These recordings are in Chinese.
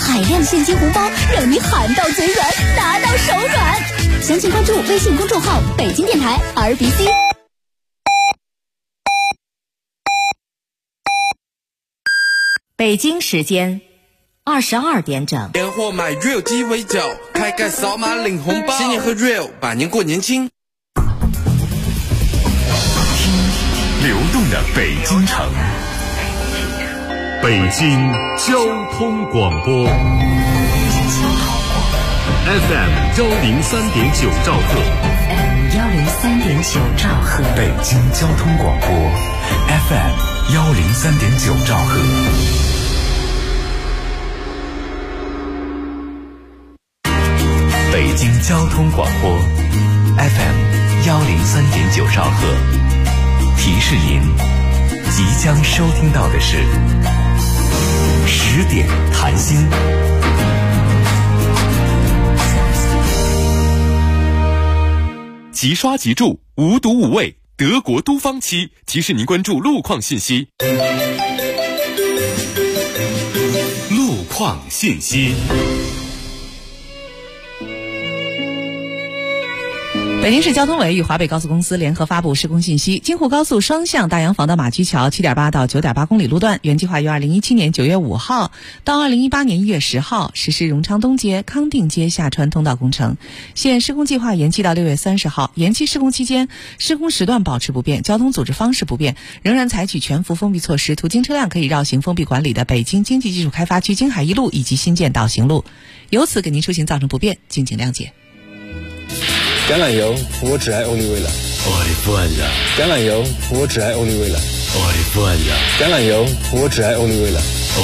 海量现金红包，让你喊到嘴软，拿到手软。详情关注微信公众号北京电台 RBC。 北京时间22点整。 年货买 Real 鸡尾酒，开盖扫码领红包，新年喝 Real， 百年过年轻。 听流动的北京城，北京交通广播 FM 103.9兆赫 103.9兆赫， 北京交通广播 FM 103.9兆赫。北京交通广播 FM 103.9兆赫，提示您即将收听到的是10点谈心。 即刷即住，无毒无味，德国都方漆提示您关注路况信息。 路况信息。 北京市交通委与华北高速公司联合发布施工信息：京沪高速双向大洋坊到马驹桥 7.8 到 9.8 公里路段，原计划于2017年9月5号到2018年1月10号实施荣昌东街、康定街下穿通道工程，现施工计划延期到6月30号。延期施工期间，施工时段保持不变，交通组织方式不变，仍然采取全幅封闭措施，途经车辆可以绕行封闭管理的北京经济技术开发区京海一路以及新建岛行路，由此给您出行造成不便，敬请谅解。 橄榄油，我只爱欧丽味了。橄榄油，我只爱欧丽味了。橄榄油，我只爱欧丽味了。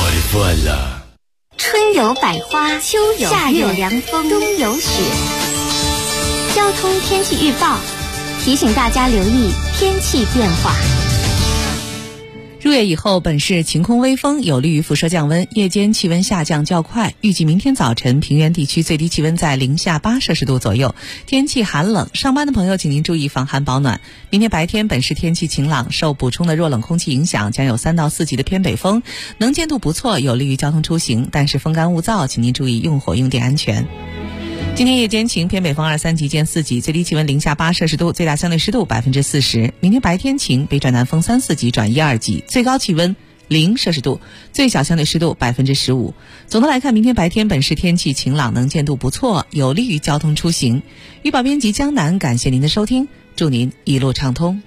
春有百花，秋有夏有凉风，冬有雪。交通天气预报提醒大家留意天气变化。 入夜以后，本市晴空微风，有利于辐射降温，夜间气温下降较快。预计明天早晨平原地区最低气温在零下8摄氏度左右，天气寒冷。上班的朋友请您注意防寒保暖。明天白天本市天气晴朗，受补充的弱冷空气影响，将有3到4级的偏北风，能见度不错，有利于交通出行。但是风干物燥，请您注意用火用电安全。今天夜间晴，偏北风2、3级见4级，最低气温零下8摄氏度，最大相对湿度40%。明天白天晴，北转南风3、4级转1、2级，最高气温0摄氏度，最小相对湿度15%。总的来看，明天白天本市天气晴朗，能见度不错，有利于交通出行。预报编辑江南，感谢您的收听，祝您一路畅通。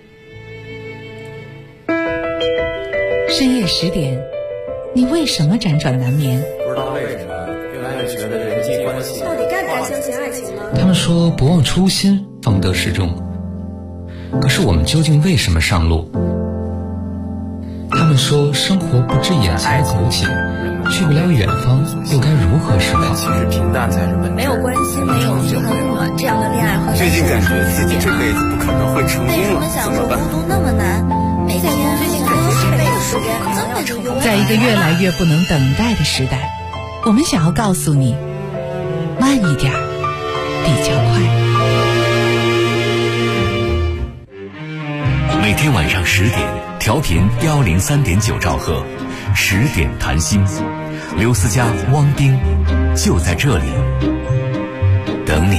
深夜10点，你为什么辗转难眠？ 不知道为什么越来越觉得人际关系到底该不该相信爱情呢？ 他们说不忘初心方得始终，可是我们究竟为什么上路？他们说生活不止眼前苟且，去不了远方又该如何是好？ 其实平淡才是本质。 没有关系，没有很暖，这样的恋爱和最近感觉自己这辈子不可能会成功了，怎么办？ 孤独那么难，每天最近感觉这辈子时间可能要成功。 在一个越来越不能等待的时代，我们想要告诉你，慢一点比较快。 每天晚上10点，调频103.9兆赫，10点谈心，刘思佳、汪冰就在这里等你。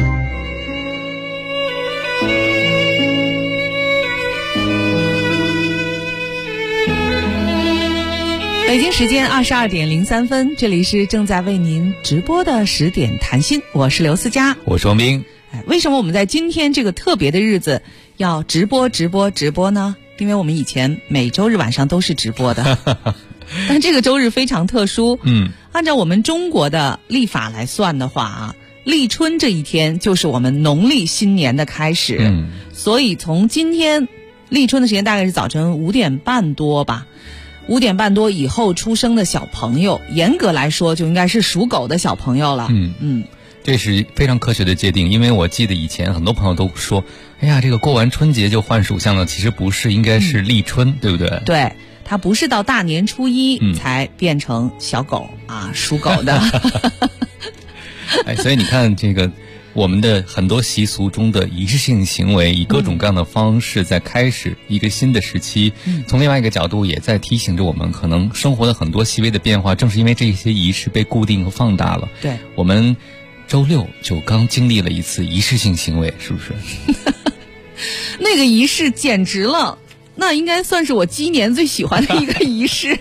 北京时间22点03分，这里是正在为您直播的10点谈心，我是刘思佳， 我是汪冰。 为什么我们在今天这个特别的日子要直播呢？因为我们以前每周日晚上都是直播的但这个周日非常特殊。按照我们中国的历法来算的话啊，立春这一天就是我们农历新年的开始。所以从今天立春的时间大概是早晨5点半多吧，5点半多以后出生的小朋友，严格来说就应该是属狗的小朋友了。 这是非常科学的界定，因为我记得以前很多朋友都说，哎呀，这个过完春节就换属相了，其实不是，应该是立春，对不对？ 对，它不是到大年初一才变成小狗啊，属狗的。 所以你看这个我们的很多习俗中的仪式性行为，以各种各样的方式在开始一个新的时期。从另外一个角度也在提醒着我们，可能生活的很多细微的变化，正是因为这些仪式被固定和放大了。 对， 我们周六就刚经历了一次仪式性行为，是不是？ 那个仪式简直了，那应该算是我鸡年最喜欢的一个仪式。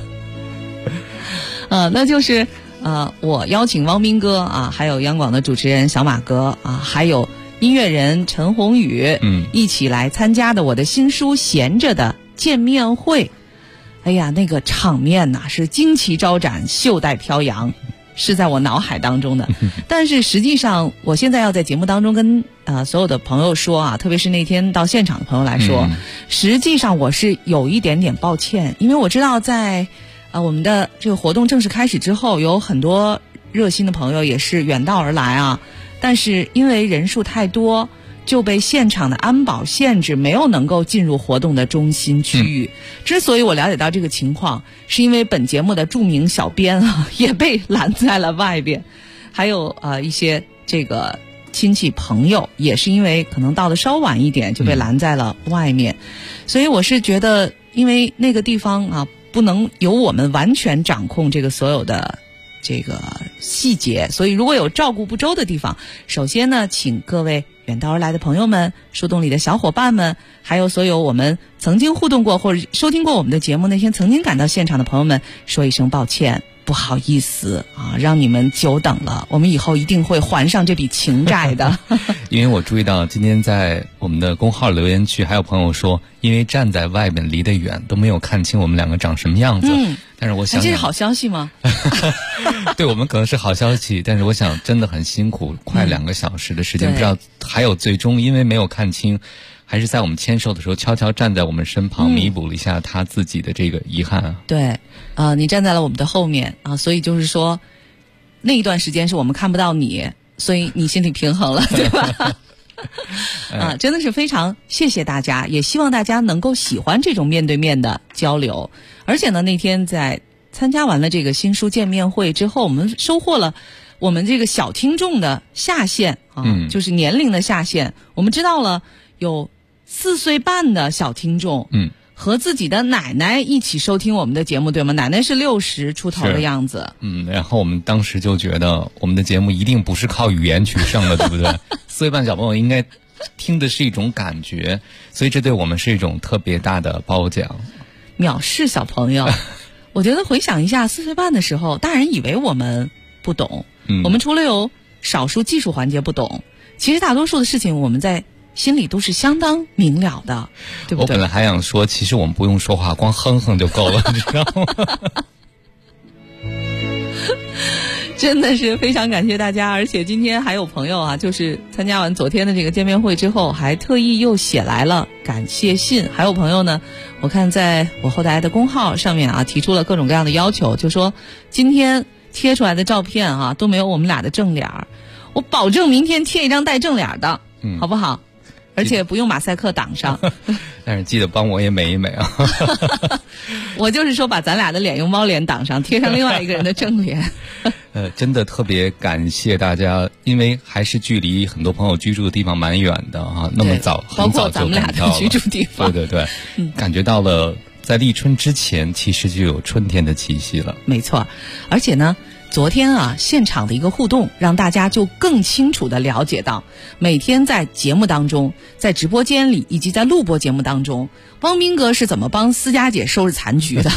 那就是我邀请汪斌哥啊，还有央广的主持人小马哥啊，还有音乐人陈鸿宇，一起来参加的我的新书《闲着》的见面会。哎呀，那个场面呐，是旌旗招展，袖带飘扬，是在我脑海当中的。但是实际上，我现在要在节目当中跟所有的朋友说啊，特别是那天到现场的朋友来说，实际上我是有一点点抱歉，因为我知道在我们的这个活动正式开始之后，有很多热心的朋友也是远道而来啊，但是因为人数太多，就被现场的安保限制，没有能够进入活动的中心区域。之所以我了解到这个情况，是因为本节目的著名小编啊也被拦在了外边，还有一些这个亲戚朋友也是因为可能到的稍晚一点就被拦在了外面。所以我是觉得，因为那个地方啊，不能由我们完全掌控这个所有的这个细节，所以如果有照顾不周的地方，首先呢，请各位远道而来的朋友们、树洞里的小伙伴们，还有所有我们曾经互动过或者收听过我们的节目那些曾经赶到现场的朋友们，说一声抱歉，不好意思啊，让你们久等了，我们以后一定会还上这笔情债的。 因为我注意到今天在我们的公号留言区还有朋友说，因为站在外面离得远，都没有看清我们两个长什么样子。但是我想， 这是好消息吗？ 对我们可能是好消息，但是我想真的很辛苦，快2个小时的时间，不知道还有最终因为没有看清，还是在我们签售的时候悄悄站在我们身旁，弥补了一下他自己的这个遗憾啊。 对，你站在了我们的后面啊，所以就是说那一段时间是我们看不到你，所以你心里平衡了，对吧？真的是非常谢谢大家，也希望大家能够喜欢这种面对面的交流。而且呢，那天在参加完了这个新书见面会之后，我们收获了我们这个小听众的下限啊，就是年龄的下限。我们知道了有4岁半的小听众，和自己的奶奶一起收听我们的节目，对吗？奶奶是60出头的样子。 然后我们当时就觉得我们的节目一定不是靠语言取胜的，对不对？4岁半小朋友应该听的是一种感觉，所以这对我们是一种特别大的褒奖。 藐视小朋友。我觉得回想一下4岁半的时候，大人以为我们不懂，我们除了有少数技术环节不懂，其实大多数的事情我们在心里都是相当明了的，对不对？ 我本来还想说，其实我们不用说话，光哼哼就够了，你知道吗？ 真的是非常感谢大家，而且今天还有朋友啊，就是参加完昨天的这个见面会之后，还特意又写来了感谢信。还有朋友呢，我看在我后台的公号上面啊，提出了各种各样的要求，就说今天贴出来的照片啊都没有我们俩的正脸，我保证明天贴一张带正脸的，好不好？而且不用马赛克挡上。 但是记得帮我也美一美啊。 我就是说把咱俩的脸用猫脸挡上，贴上另外一个人的正脸。 真的特别感谢大家，因为还是距离很多朋友居住的地方蛮远的啊，那么早很早就包括咱们俩的居住地方。 对对对，感觉到了在立春之前其实就有春天的气息了。 没错，而且呢昨天啊，现场的一个互动，让大家就更清楚地了解到，每天在节目当中，在直播间里以及在录播节目当中，汪斌哥是怎么帮思佳姐收拾残局的。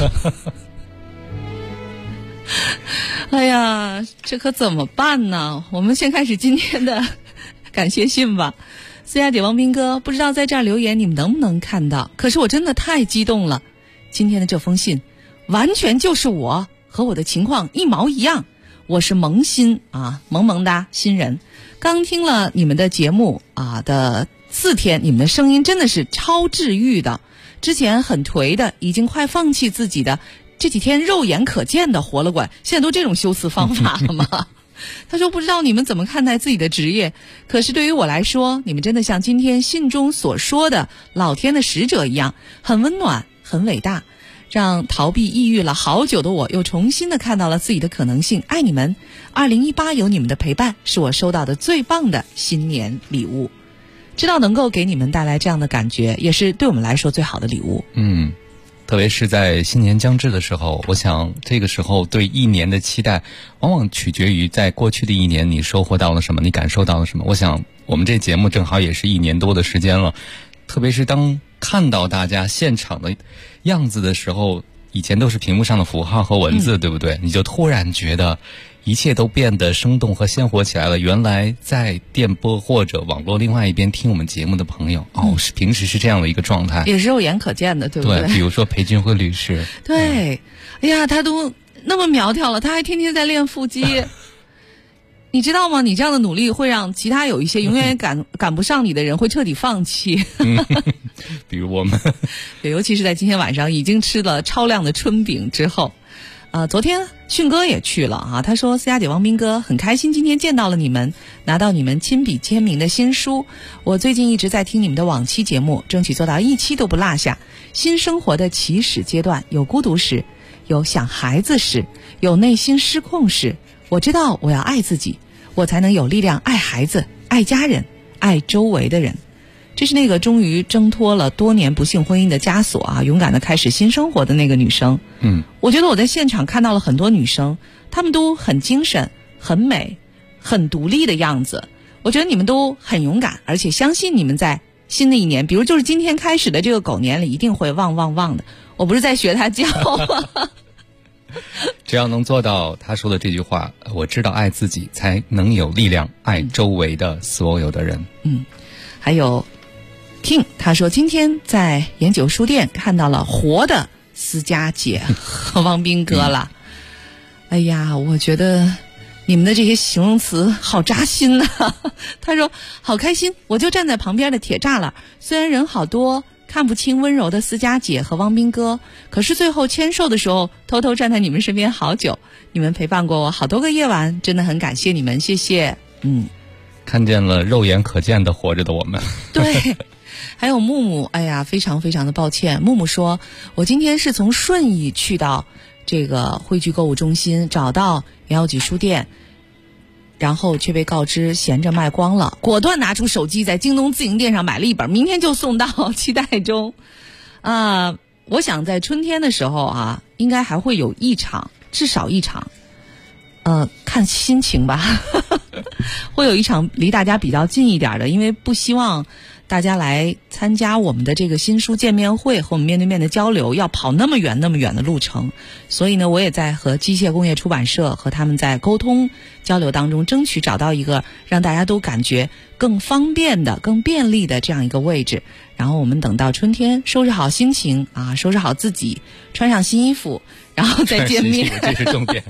哎呀，这可怎么办呢？我们先开始今天的感谢信吧。思佳姐、汪斌哥，不知道在这儿留言你们能不能看到？可是我真的太激动了，今天的这封信完全就是我。和我的情况一毛一样，我是萌新啊，萌萌哒新人，刚听了你们的节目啊的4天，你们的声音真的是超治愈的。之前很颓的，已经快放弃自己的，这几天肉眼可见的活了管，现在都这种修辞方法了吗？他说不知道你们怎么看待自己的职业，可是对于我来说，你们真的像今天信中所说的老天的使者一样，很温暖，很伟大。 让逃避抑郁了好久的我又重新的看到了自己的可能性。爱你们，2018有你们的陪伴是我收到的最棒的新年礼物，知道能够给你们带来这样的感觉，也是对我们来说最好的礼物。 特别是在新年将至的时候，我想这个时候对一年的期待往往取决于在过去的一年你收获到了什么，你感受到了什么。我想我们这节目正好也是1年多的时间了，特别是当看到大家现场的样子的时候，以前都是屏幕上的符号和文字，对不对？你就突然觉得一切都变得生动和鲜活起来了。原来在电波或者网络另外一边听我们节目的朋友，是平时是这样的一个状态， 也是肉眼可见的，对不对？ 对，比如说裴俊辉律师， 对，哎呀，他都那么苗条了，他还天天在练腹肌。你知道吗？你这样的努力会让其他有一些永远赶不上你的人会彻底放弃。 比如我们， 对，尤其是在今天晚上已经吃了超量的春饼之后。昨天迅哥也去了啊，他说思佳姐、王斌哥很开心今天见到了你们，拿到你们亲笔签名的新书。我最近一直在听你们的往期节目，争取做到1期都不落下。新生活的起始阶段，有孤独时，有想孩子时，有内心失控时，我知道我要爱自己，我才能有力量爱孩子、爱家人、爱周围的人。这是那个终于挣脱了多年不幸婚姻的枷锁啊，勇敢地开始新生活的那个女生。我觉得我在现场看到了很多女生，她们都很精神、很美、很独立的样子。我觉得你们都很勇敢，而且相信你们在新的一年，比如就是今天开始的这个狗年里，一定会旺旺旺的。我不是在学她叫吗？ 只要能做到他说的这句话，我知道爱自己才能有力量爱周围的所有的人。 还有King 他说今天在研究书店看到了活的思佳姐和王斌哥了。哎呀，我觉得你们的这些形容词好扎心啊。他说好开心，我就站在旁边的铁栅栏，虽然人好多，看不清温柔的思佳姐和汪斌哥，可是最后签售的时候偷偷站在你们身边好久，你们陪伴过我好多个夜晚，真的很感谢你们，谢谢。 看见了肉眼可见的活着的我们。 对，还有木木，哎呀，非常非常的抱歉。木木说，我今天是从顺义去到这个汇聚购物中心，找到袁耀举书店，然后却被告知闲着卖光了，果断拿出手机在京东自营店上买了一本，明天就送到，期待中。我想在春天的时候啊，应该还会有一场，至少一场，看心情吧，会有一场离大家比较近一点的，因为不希望大家来参加我们的这个新书见面会和我们面对面的交流要跑那么远那么远的路程，所以呢，我也在和机械工业出版社和他们在沟通交流当中，争取找到一个让大家都感觉更方便的、更便利的这样一个位置。然后我们等到春天，收拾好心情啊，收拾好自己，穿上新衣服，然后再见面。 这是重点。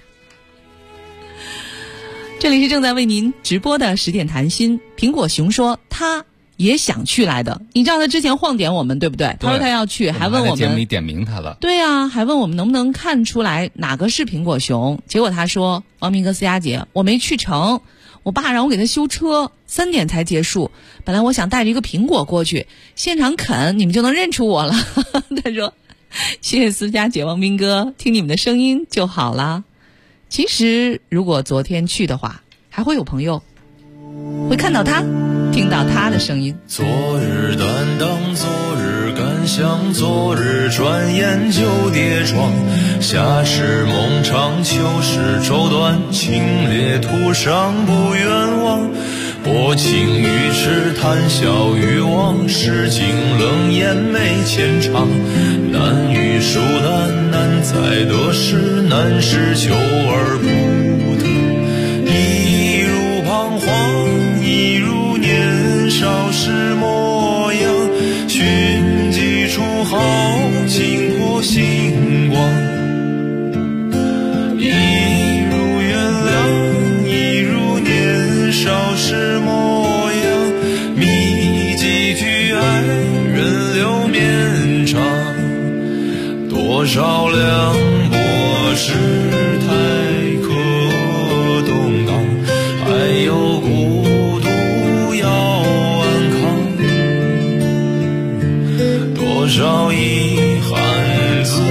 这里是正在为您直播的10点谈心。苹果熊说他也想去来的，你知道他之前晃点我们对不对？他说他要去，还问我们节目里点名他了。 对啊，还问我们能不能看出来哪个是苹果熊。结果他说，王明哥、思佳姐，我没去成，我爸让我给他修车，3点才结束。本来我想带着一个苹果过去，现场啃，你们就能认出我了。他说谢谢思佳姐、王明哥，听你们的声音就好了。其实如果昨天去的话，还会有朋友会看到他，听到他的声音。 昨日担当，昨日感想，昨日转眼就跌撞。夏时梦长，秋时愁短，清冽途上不远望。薄情于痴，谈笑于忘，世经冷眼没浅尝。难遇疏难，难在得失，难是求而不得。一如彷徨，一如年少时模样，寻几处好，惊破星光。一如原谅，一如年少时模样，觅几句爱，人流绵长。多少凉薄世态可动荡，还有孤独要安康。多少遗憾自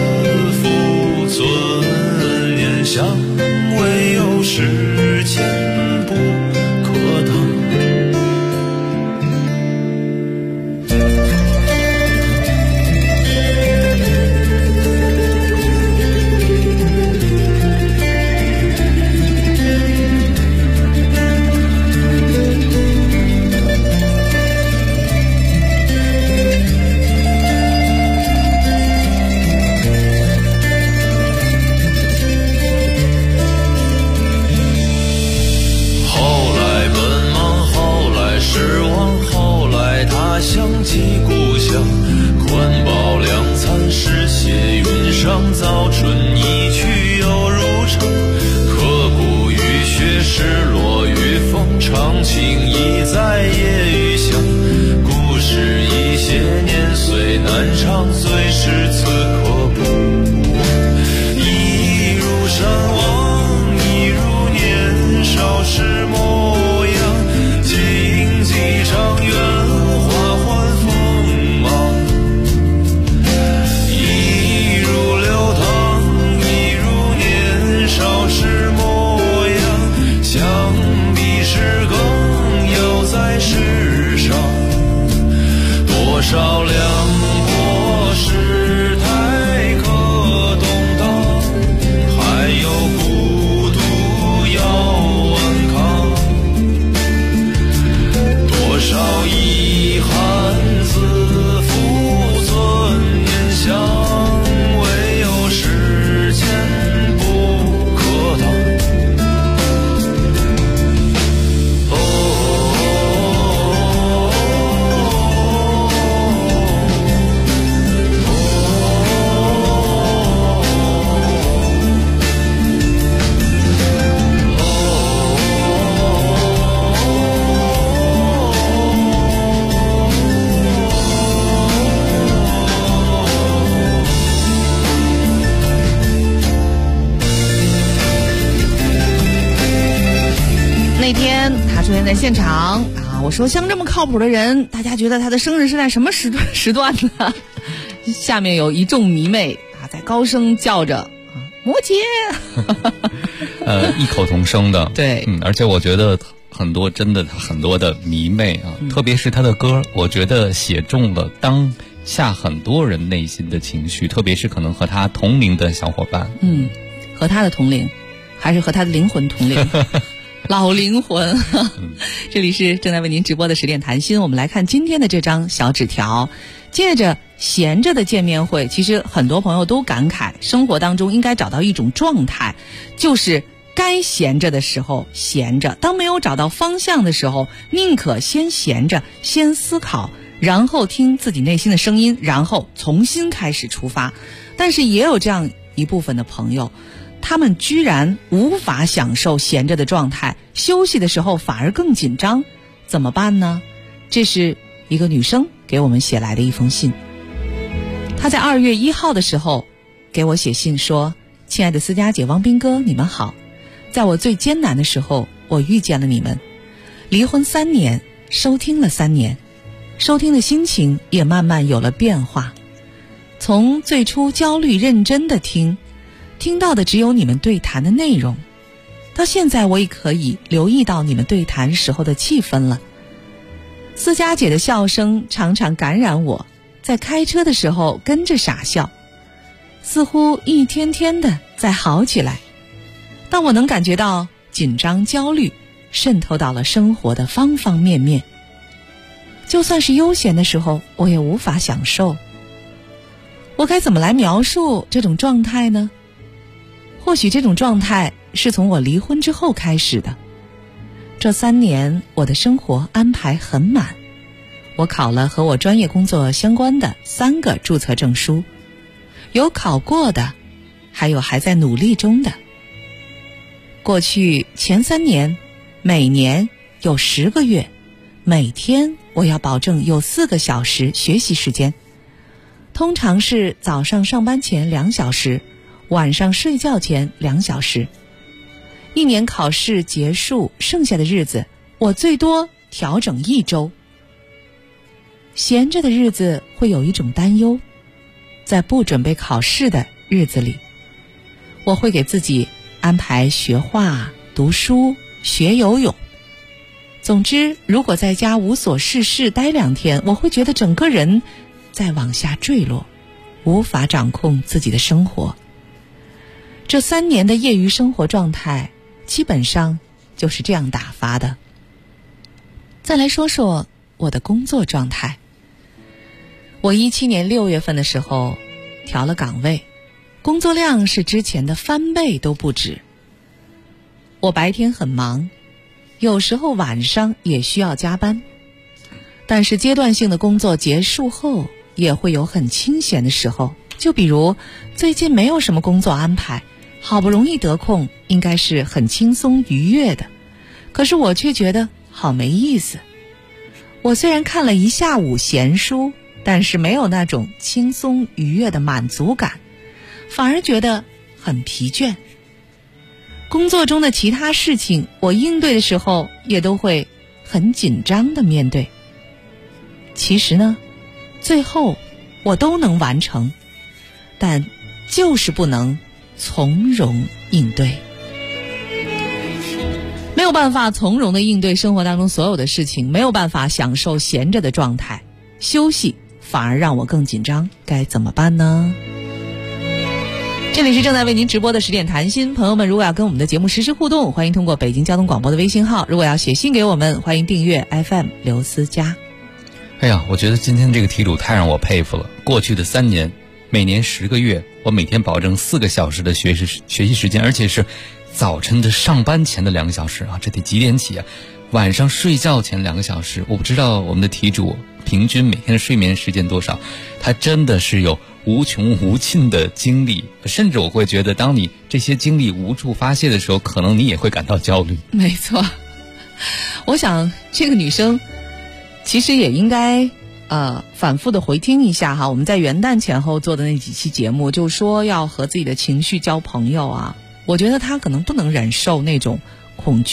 那天他出现在现场啊，我说像这么靠谱的人，大家觉得他的生日是在什么时段呢？下面有一众迷妹啊，在高声叫着摩羯， 异口同声的， 对， 而且我觉得很多的迷妹啊，特别是他的歌，我觉得写中了当下很多人内心的情绪，特别是可能和他同龄的小伙伴， 和他的同龄，还是和他的灵魂同龄。老灵魂，这里是正在为您直播的10点谈心。我们来看今天的这张小纸条，借着闲着的见面会，其实很多朋友都感慨，生活当中应该找到一种状态，就是该闲着的时候闲着，当没有找到方向的时候，宁可先闲着，先思考，然后听自己内心的声音，然后重新开始出发。但是也有这样一部分的朋友，他们居然无法享受闲着的状态，休息的时候反而更紧张，怎么办呢？这是一个女生给我们写来的一封信。她在2月1号的时候给我写信说，亲爱的思佳姐、王斌哥，你们好，在我最艰难的时候我遇见了你们，离婚3年，收听了3年，收听的心情也慢慢有了变化，从最初焦虑认真的听到的只有你们对谈的内容，到现在我也可以留意到你们对谈时候的气氛了。思佳姐的笑声常常感染我，在开车的时候跟着傻笑，似乎一天天的在好起来。但我能感觉到紧张焦虑渗透到了生活的方方面面，就算是悠闲的时候我也无法享受。我该怎么来描述这种状态呢？或许这种状态是从我离婚之后开始的。这3年我的生活安排很满，我考了和我专业工作相关的3个注册证书，有考过的，还有还在努力中的。过去前3年，每年有10个月，每天我要保证有4个小时学习时间，通常是早上上班前2小时，晚上睡觉前2小时。1年考试结束，剩下的日子我最多调整1周。闲着的日子会有一种担忧，在不准备考试的日子里，我会给自己安排学画、读书、学游泳。总之，如果在家无所事事待2天，我会觉得整个人在往下坠落，无法掌控自己的生活。这3年的业余生活状态基本上就是这样打发的。再来说说我的工作状态。我17年6月份的时候调了岗位，工作量是之前的翻倍都不止。我白天很忙，有时候晚上也需要加班，但是阶段性的工作结束后也会有很清闲的时候，就比如最近没有什么工作安排，好不容易得空，应该是很轻松愉悦的，可是我却觉得好没意思。我虽然看了一下午闲书，但是没有那种轻松愉悦的满足感，反而觉得很疲倦。工作中的其他事情，我应对的时候也都会很紧张的面对。其实呢，最后我都能完成，但就是不能从容应对。没有办法从容的应对生活当中所有的事情，没有办法享受闲着的状态，休息反而让我更紧张，该怎么办呢？这里是正在为您直播的10点谈心，朋友们如果要跟我们的节目实时互动，欢迎通过北京交通广播的微信号，如果要写信给我们，欢迎订阅 FM 刘思佳。 哎呀，我觉得今天这个题主太让我佩服了。过去的3年，每年10个月，我每天保证4个小时的学习时间，而且是早晨的上班前的2个小时啊，这得几点起啊？晚上睡觉前2个小时。我不知道我们的题主平均每天的睡眠时间多少，他真的是有无穷无尽的精力，甚至我会觉得当你这些精力无处发泄的时候，可能你也会感到焦虑。 没错，我想这个女生其实也应该反复的回听一下哈，我们在元旦前后做的那几期节目，就说要和自己的情绪交朋友啊。我觉得她可能不能忍受那种恐惧、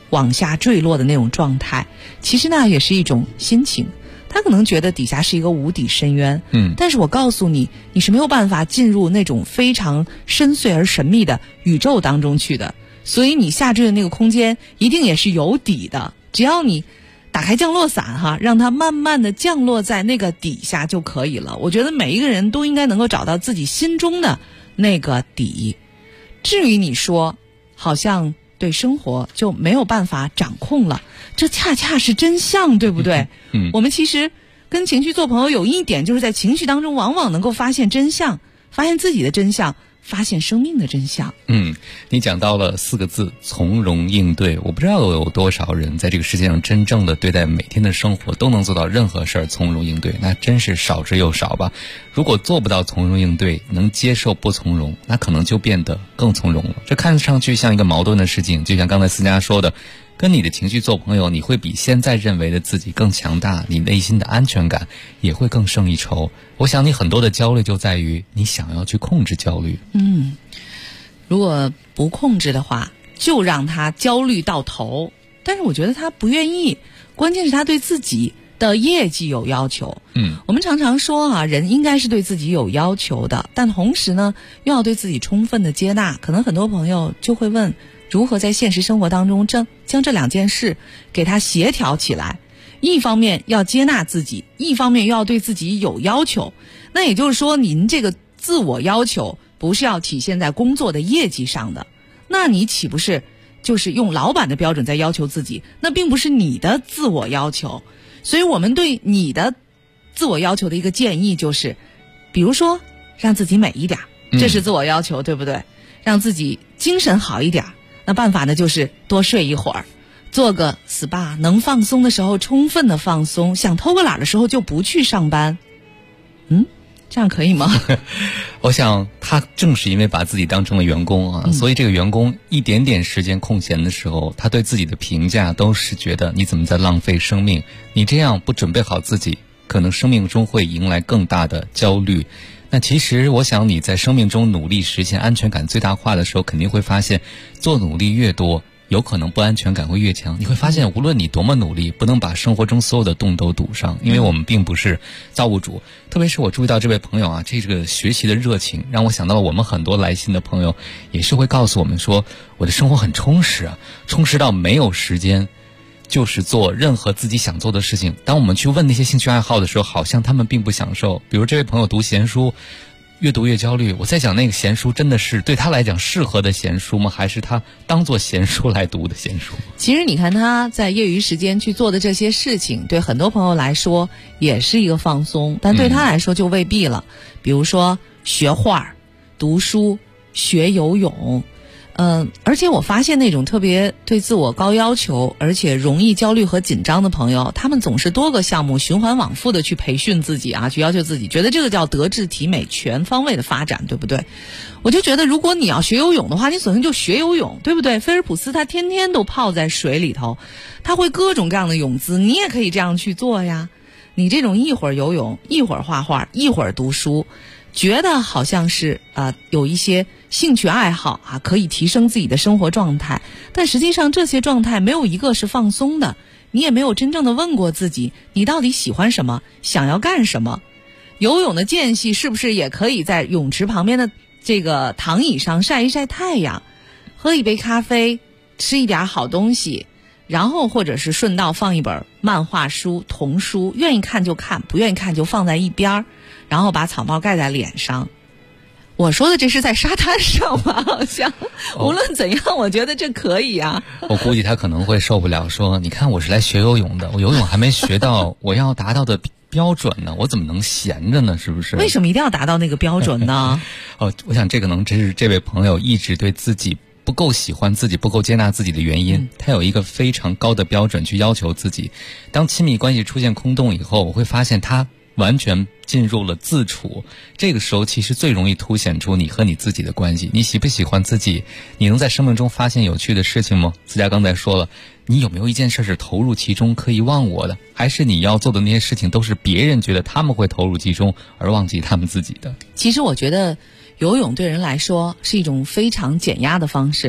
往下坠落的那种状态，其实那也是一种心情。他可能觉得底下是一个无底深渊，但是我告诉你，你是没有办法进入那种非常深邃而神秘的宇宙当中去的，所以你下坠的那个空间一定也是有底的，只要你打开降落伞让它慢慢的降落在那个底下就可以了。我觉得每一个人都应该能够找到自己心中的那个底。至于你说好像对生活就没有办法掌控了，这恰恰是真相，对不对？我们其实跟情绪做朋友有一点，就是在情绪当中往往能够发现真相，发现自己的真相，发现生命的真相。 你讲到了4个字，从容应对。我不知道有多少人在这个世界上真正的对待每天的生活都能做到任何事儿从容应对，那真是少之又少吧。如果做不到从容应对，能接受不从容，那可能就变得更从容了。这看上去像一个矛盾的事情，就像刚才思佳说的，跟你的情绪做朋友，你会比现在认为的自己更强大，你内心的安全感也会更胜一筹。我想你很多的焦虑就在于你想要去控制焦虑。 如果不控制的话，就让他焦虑到头。但是我觉得他不愿意，关键是他对自己的业绩有要求。我们常常说人应该是对自己有要求的，但同时呢，又要对自己充分的接纳。可能很多朋友就会问，如何在现实生活当中将这2件事给它协调起来？一方面要接纳自己，一方面又要对自己有要求。那也就是说，您这个自我要求不是要体现在工作的业绩上的，那你岂不是就是用老板的标准在要求自己？那并不是你的自我要求。所以我们对你的自我要求的一个建议就是，比如说让自己美一点，这是自我要求，对不对？让自己精神好一点，那办法呢就是多睡一会儿，做个 SPA， 能放松的时候充分的放松，想偷个懒的时候就不去上班。这样可以吗？ 我想他正是因为把自己当成了员工所以这个员工一点点时间空闲的时候，他对自己的评价都是觉得你怎么在浪费生命，你这样不准备好自己，可能生命中会迎来更大的焦虑。那其实我想你在生命中努力实现安全感最大化的时候，肯定会发现做努力越多，有可能不安全感会越强。你会发现无论你多么努力，不能把生活中所有的洞都堵上，因为我们并不是造物主。特别是我注意到这位朋友这个学习的热情让我想到了我们很多来信的朋友也是会告诉我们说，我的生活很充实充实到没有时间就是做任何自己想做的事情。当我们去问那些兴趣爱好的时候，好像他们并不享受。比如这位朋友读闲书越读越焦虑，我在想那个闲书真的是对他来讲适合的闲书吗？还是他当作闲书来读的闲书？ 其实你看他在业余时间去做的这些事情，对很多朋友来说也是一个放松，但对他来说就未必了。比如说学画、读书、学游泳。而且我发现那种特别对自我高要求而且容易焦虑和紧张的朋友，他们总是多个项目循环往复的去培训自己去要求自己，觉得这个叫德智体美全方位的发展，对不对？我就觉得如果你要学游泳的话，你索性就学游泳，对不对？菲尔普斯他天天都泡在水里头，他会各种各样的泳姿，你也可以这样去做呀。你这种一会儿游泳，一会儿画画，一会儿读书，觉得好像是有一些兴趣爱好可以提升自己的生活状态，但实际上这些状态没有一个是放松的，你也没有真正的问过自己，你到底喜欢什么，想要干什么。游泳的间隙是不是也可以在泳池旁边的这个躺椅上晒一晒太阳，喝一杯咖啡，吃一点好东西，然后或者是顺道放一本漫画书、童书，愿意看就看，不愿意看就放在一边，然后把草帽盖在脸上。我说的这是在沙滩上吧，好像无论怎样我觉得这可以我估计他可能会受不了，说你看我是来学游泳的，我游泳还没学到我要达到的标准呢，我怎么能闲着呢？是不是？ 为什么一定要达到那个标准呢？ 我想这可能这是这位朋友一直对自己不够喜欢自己，不够接纳自己的原因。他有一个非常高的标准去要求自己。当亲密关系出现空洞以后，我会发现他完全进入了自处，这个时候其实最容易凸显出你和你自己的关系。你喜不喜欢自己？你能在生命中发现有趣的事情吗？思佳刚才说了，你有没有一件事是投入其中可以忘我的？还是你要做的那些事情都是别人觉得他们会投入其中而忘记他们自己的？ 其实我觉得游泳对人来说是一种非常减压的方式，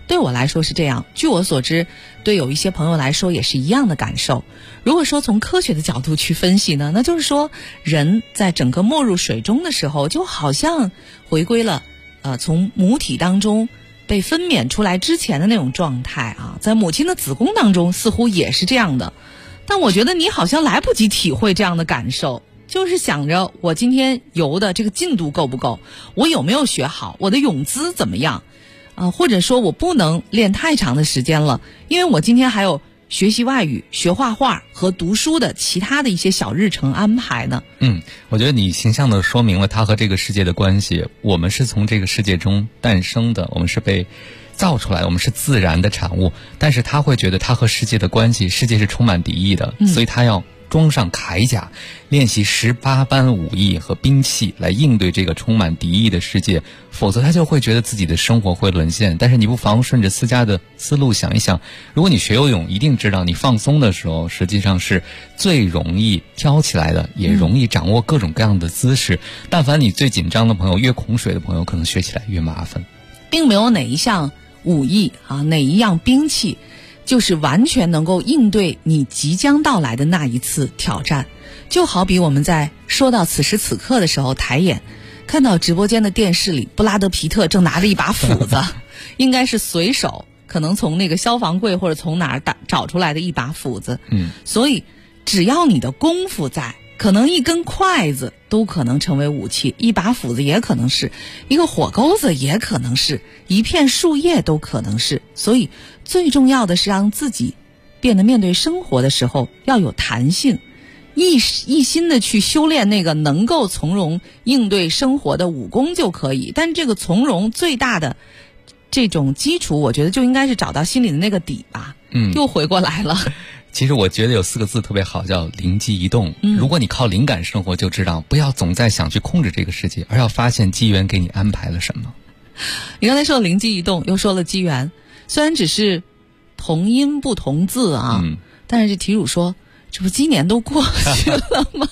对我来说是这样，据我所知，对有一些朋友来说也是一样的感受。如果说从科学的角度去分析呢，那就是说人在整个没入水中的时候，就好像回归了从母体当中被分娩出来之前的那种状态啊，在母亲的子宫当中似乎也是这样的。但我觉得你好像来不及体会这样的感受，就是想着我今天游的这个进度够不够，我有没有学好，我的泳姿怎么样或者说我不能练太长的时间了，因为我今天还有学习外语、学画画和读书的其他的一些小日程安排呢。 我觉得你形象地说明了他和这个世界的关系。我们是从这个世界中诞生的，我们是被造出来的，我们是自然的产物，但是他会觉得他和世界的关系，世界是充满敌意的，所以他要装上铠甲，练习18般武艺和兵器来应对这个充满敌意的世界，否则他就会觉得自己的生活会沦陷。但是你不妨顺着思佳的思路想一想，如果你学游泳，一定知道你放松的时候实际上是最容易飘起来的，也容易掌握各种各样的姿势。但凡你最紧张的朋友，越恐水的朋友，可能学起来越麻烦。 并没有哪一项武艺哪一样兵器就是完全能够应对你即将到来的那一次挑战。就好比我们在说到此时此刻的时候，抬眼看到直播间的电视里，布拉德皮特正拿着一把斧子应该是随手可能从那个消防柜或者从哪儿找出来的一把斧子。所以只要你的功夫在，可能一根筷子都可能成为武器，一把斧子也可能是，一个火钩子也可能是，一片树叶都可能是。所以最重要的是让自己变得面对生活的时候要有弹性，一心的去修炼那个能够从容应对生活的武功就可以。但这个从容最大的这种基础，我觉得就应该是找到心里的那个底吧。又回过来了。 其实我觉得有4个字特别好，叫灵机一动。如果你靠灵感生活，就知道不要总在想去控制这个世界，而要发现机缘给你安排了什么。 你刚才说灵机一动，又说了机缘，虽然只是同音不同字但是这题主说，这不今年都过去了吗？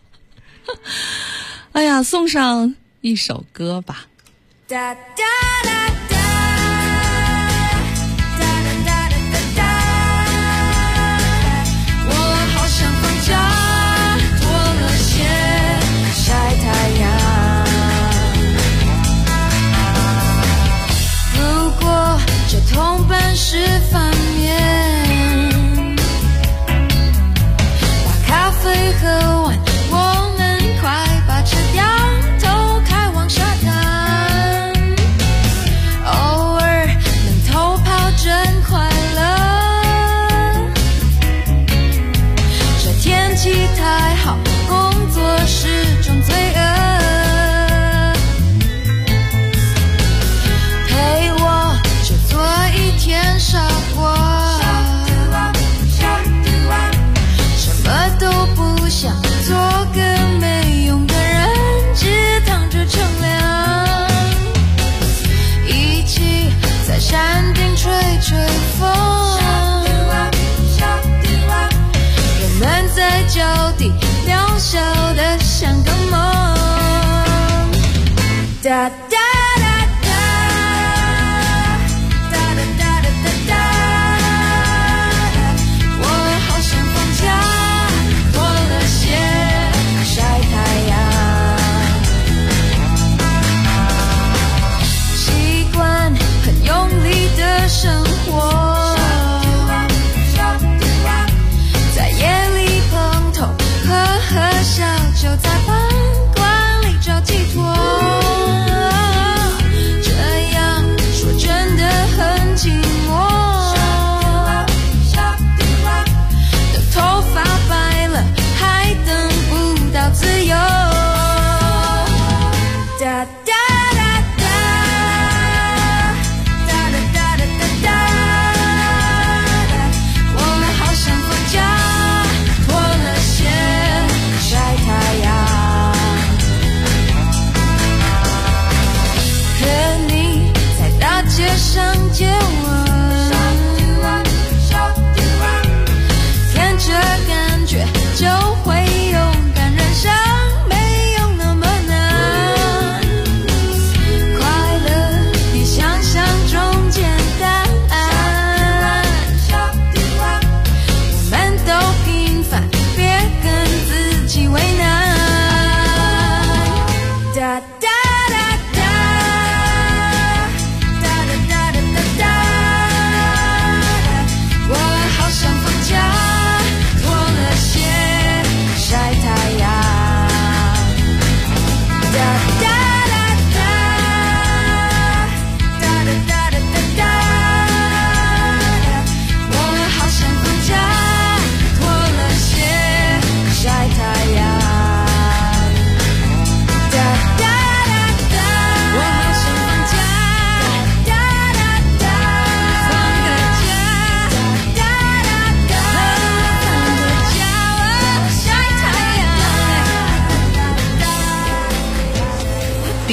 哎呀，送上一首歌吧。哒哒哒同伴是反面，把咖啡喝完，我们快把车掉，头开往沙滩。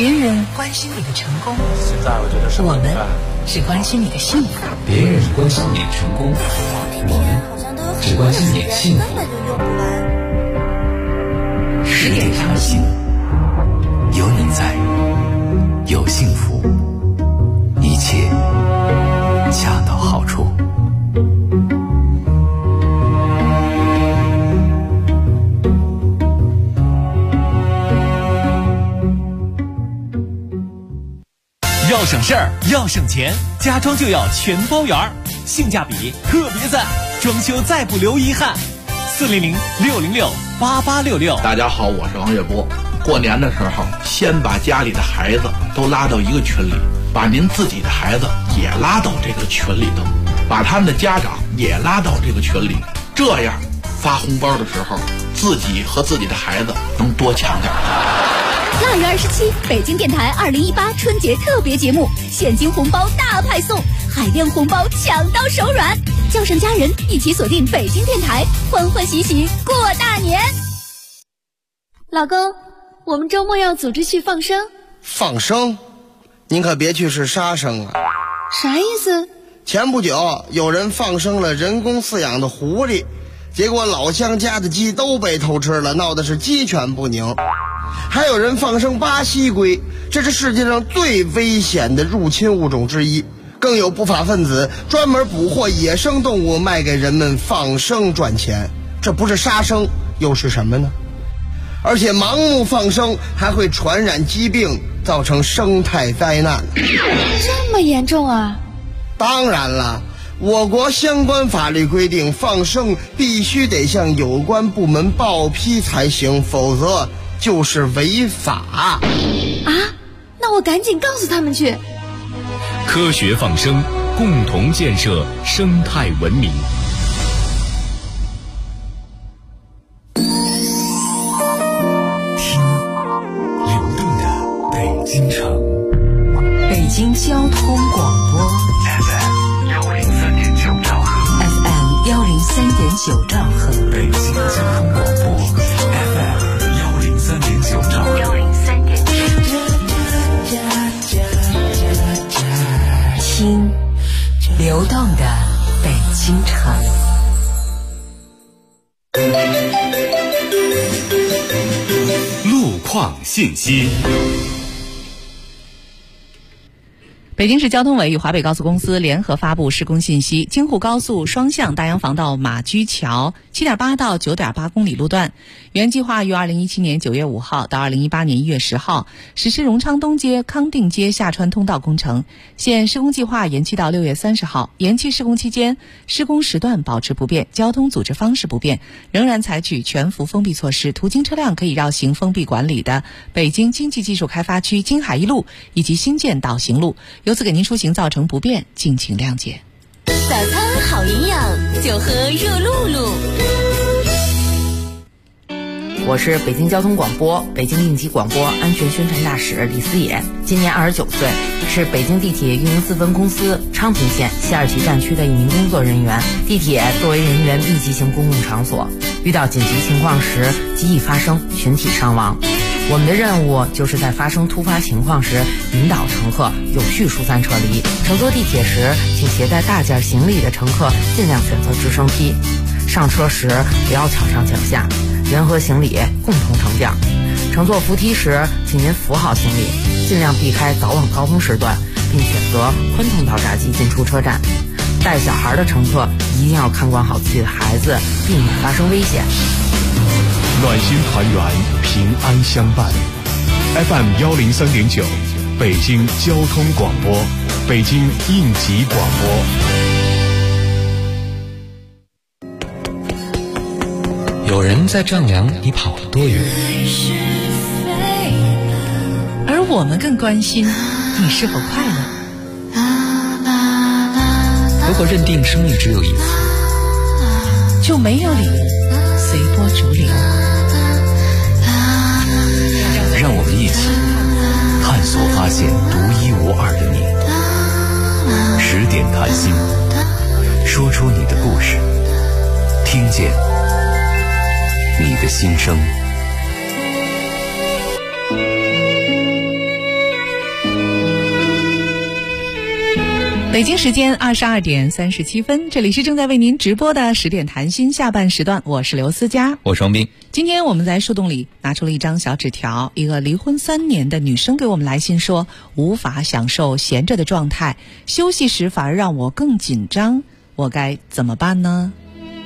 别人关心你的成功， 现在我觉得我们是关心你的幸福。 别人关心你的成功，我们只关心你的幸福。 10点谈心，有你在，有幸福，一切恰到好处。 要省事儿，要省钱，家装就要全包圆儿，性价比特别赞，装修再不留遗憾。400-606-8866。 大家好，我是王月波。过年的时候，先把家里的孩子都拉到一个群里，把您自己的孩子也拉到这个群里头，把他们的家长也拉到这个群里，这样发红包的时候，自己和自己的孩子能多抢点。 腊月27，北京电台2018春节特别节目，现金红包大派送，海淀红包抢到手软，叫上家人一起锁定北京电台，欢欢喜喜过大年。 老公，我们周末要组织去放生。 放生？您可别去是杀生啊！ 啥意思？ 前不久有人放生了人工饲养的狐狸，结果老乡家的鸡都被偷吃了，闹的是鸡犬不宁。还有人放生巴西龟，这是世界上最危险的入侵物种之一。更有不法分子专门捕获野生动物卖给人们放生赚钱，这不是杀生又是什么呢？而且盲目放生还会传染疾病，造成生态灾难。 这么严重啊？ 当然了，我国相关法律规定，放生必须得向有关部门报批才行，否则就是违法啊！ 那我赶紧告诉他们去。 科学放生，共同建设生态文明。 听流动的北京城， 北京交通广播 FM 103.9兆赫 ，FM 103.9兆赫， 北京交通广播 FM 103.9兆赫，103.9。 听流动的北京城。 路况信息。 北京市交通委与华北高速公司联合发布施工信息：京沪高速双向大洋房到马驹桥 7.8 到 9.8 公里路段，原计划于2017年9月5号到2018年1月10号实施荣昌东街、康定街下穿通道工程，现施工计划延期到6月30号。延期施工期间，施工时段保持不变，交通组织方式不变，仍然采取全幅封闭措施，途经车辆可以绕行封闭管理的北京经济技术开发区京海一路以及新建导行路，由此给您出行造成不便，敬请谅解。 早餐好营养，就喝热露露。 我是北京交通广播北京应急广播安全宣传大使李思野，今年29岁，是北京地铁运营4分公司昌平线西二旗站区的一名工作人员。地铁作为人员密集型公共场所，遇到紧急情况时极易发生群体伤亡。我们的任务就是在发生突发情况时引导乘客有序疏散撤离。乘坐地铁时，请携带大件行李的乘客尽量选择直升梯。上车时不要抢上抢下，人和行李共同升降。乘坐扶梯时，请您扶好行李，尽量避开早晚高峰时段，并选择宽通道闸机进出车站。带小孩的乘客一定要看管好自己的孩子，避免发生危险。 暖心团圆，平安相伴。FM 103.9，北京交通广播，北京应急广播。 有人在丈量你跑了多远， 而我们更关心你是否快乐。 如果认定生命只有一次， 就没有理由随波逐流。 让我们一起探索发现独一无二的你。10点谈心，说出你的故事，听见你的心声。 北京时间22点37分，这里是正在为您直播的10点谈心下半时段，我是刘思佳， 我是王斌。 今天我们在树洞里拿出了一张小纸条，一个离婚3年的女生给我们来信说，无法享受闲着的状态，休息时反而让我更紧张，我该怎么办呢？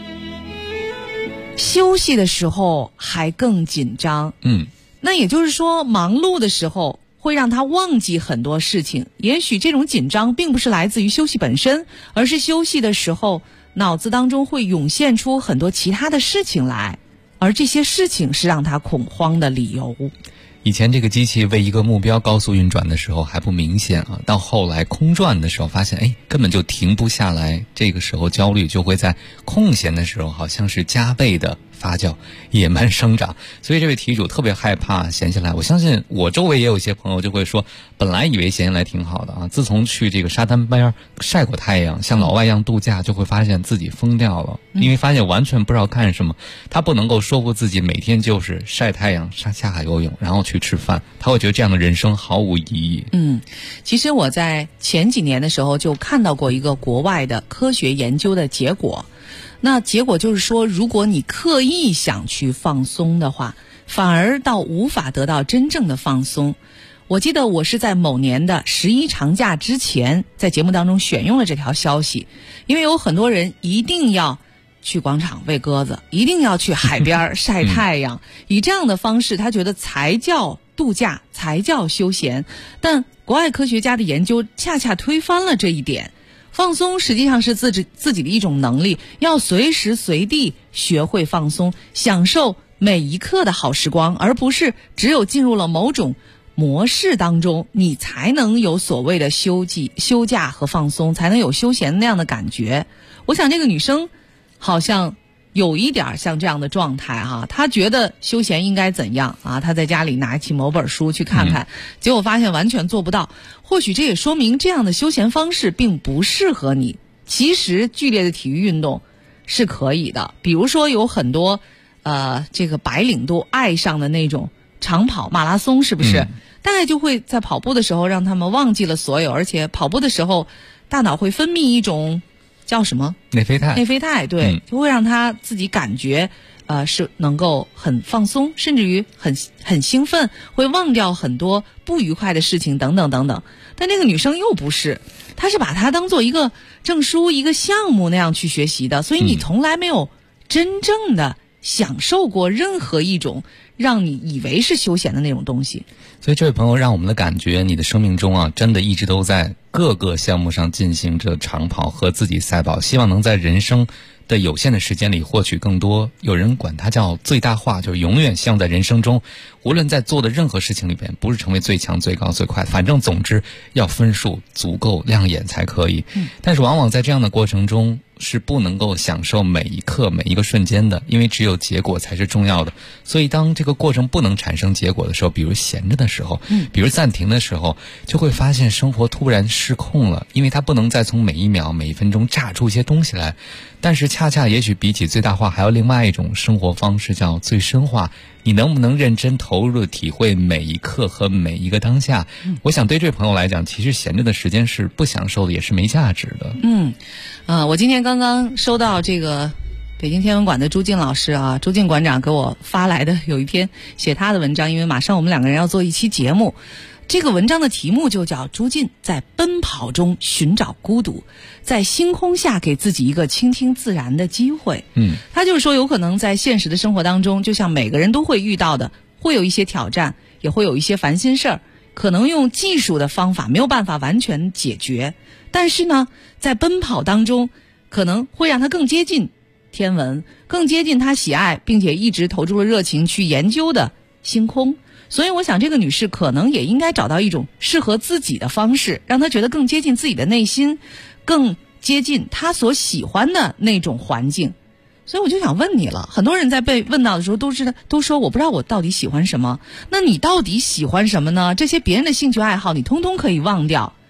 休息的时候还更紧张，那也就是说忙碌的时候会让他忘记很多事情，也许这种紧张并不是来自于休息本身，而是休息的时候脑子当中会涌现出很多其他的事情来，而这些事情是让他恐慌的理由。 以前这个机器为一个目标高速运转的时候还不明显啊，到后来空转的时候发现根本就停不下来，这个时候焦虑就会在空闲的时候好像是加倍的发酵，野蛮生长。所以这位题主特别害怕闲下来。我相信我周围也有一些朋友就会说，本来以为闲下来挺好的啊，自从去这个沙滩边晒过太阳，像老外一样度假，就会发现自己疯掉了，因为发现完全不知道干什么。他不能够说服自己每天就是晒太阳、下海游泳，然后去吃饭，他会觉得这样的人生毫无意义。 其实我在前几年的时候就看到过一个国外的科学研究的结果，那结果就是说，如果你刻意想去放松的话，反而倒无法得到真正的放松。我记得我是在某年的11长假之前在节目当中选用了这条消息，因为有很多人一定要去广场喂鸽子，一定要去海边晒太阳，以这样的方式他觉得才叫度假，才叫休闲。但国外科学家的研究恰恰推翻了这一点，放松实际上是自己的一种能力，要随时随地学会放松，享受每一刻的好时光，而不是只有进入了某种模式当中，你才能有所谓的休假和放松，才能有休闲那样的感觉。我想这个女生好像有一点像这样的状态哈，她觉得休闲应该怎样啊？她在家里拿起某本书去看看，结果发现完全做不到。或许这也说明这样的休闲方式并不适合你。其实剧烈的体育运动是可以的，比如说有很多这个白领都爱上的那种长跑马拉松，是不是？大概就会在跑步的时候让他们忘记了所有，而且跑步的时候大脑会分泌一种叫什么？ 内啡肽， 对，就会让他自己感觉是能够很放松，甚至于很兴奋，会忘掉很多不愉快的事情等等等等。但那个女生又不是，她是把它当做一个证书、一个项目那样去学习的，所以你从来没有真正的享受过任何一种让你以为是休闲的那种东西。 所以这位朋友让我们的感觉，你的生命中啊，真的一直都在各个项目上进行着长跑和自己赛跑，希望能在人生的有限的时间里获取更多。有人管它叫最大化，就是永远希望在人生中，无论在做的任何事情里边，不是成为最强、最高、最快，反正总之要分数足够亮眼才可以。但是往往在这样的过程中是不能够享受每一刻每一个瞬间的，因为只有结果才是重要的。所以当这个过程不能产生结果的时候，比如闲着的时候，比如暂停的时候，就会发现生活突然失控了，因为它不能再从每一秒每一分钟榨出一些东西来。但是恰恰也许比起最大化还有另外一种生活方式叫最深化，你能不能认真投入体会每一刻和每一个当下？我想对这位朋友来讲，其实闲着的时间是不享受的，也是没价值的。 我今天刚刚收到这个北京天文馆的朱静老师啊，朱静馆长给我发来的有一篇写他的文章，因为马上我们2个人要做一期节目。这个文章的题目就叫朱静在奔跑中寻找孤独，在星空下给自己一个倾听自然的机会。他就是说有可能在现实的生活当中，就像每个人都会遇到的，会有一些挑战，也会有一些烦心事儿，可能用技术的方法没有办法完全解决，但是呢在奔跑当中可能会让他更接近天文，更接近他喜爱并且一直投注了热情去研究的星空。所以我想这个女士可能也应该找到一种适合自己的方式，让她觉得更接近自己的内心，更接近她所喜欢的那种环境。所以我就想问你了，很多人在被问到的时候都说我不知道我到底喜欢什么。那你到底喜欢什么呢？这些别人的兴趣爱好你通通可以忘掉，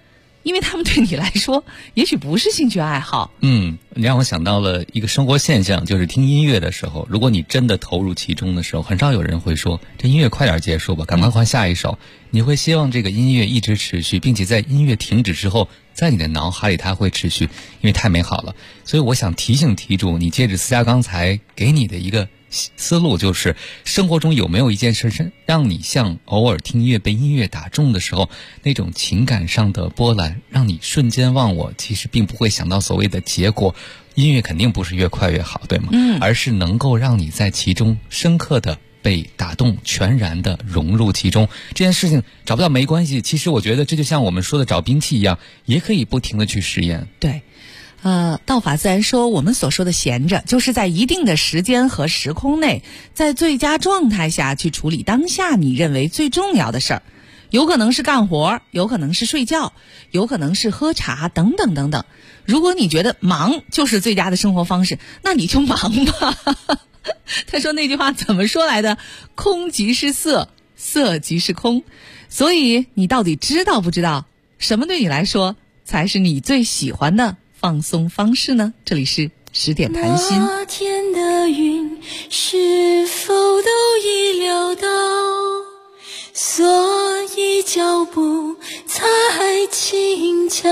因为他们对你来说也许不是兴趣爱好。 你让我想到了一个生活现象，就是听音乐的时候，如果你真的投入其中的时候，很少有人会说这音乐快点结束吧，赶快换下一首。你会希望这个音乐一直持续，并且在音乐停止之后，在你的脑海里它会持续，因为太美好了。所以我想提醒题主，你借着思佳刚才给你的一个思路，就是生活中有没有一件事是让你像偶尔听音乐被音乐打中的时候，那种情感上的波澜让你瞬间忘我，其实并不会想到所谓的结果。音乐肯定不是越快越好，对吗？而是能够让你在其中深刻的被打动，全然的融入其中。这件事情找不到没关系，其实我觉得这就像我们说的找兵器一样，也可以不停的去实验。 对，道法自然说，我们所说的闲着，就是在一定的时间和时空内，在最佳状态下去处理当下你认为最重要的事儿。有可能是干活，有可能是睡觉，有可能是喝茶，等等等等。如果你觉得忙就是最佳的生活方式，那你就忙吧。他说那句话怎么说来的？空即是色，色即是空。所以你到底知道不知道，什么对你来说才是你最喜欢的放松方式呢？这里是10点谈心。 那天的云是否都已料到，所以脚步才轻巧，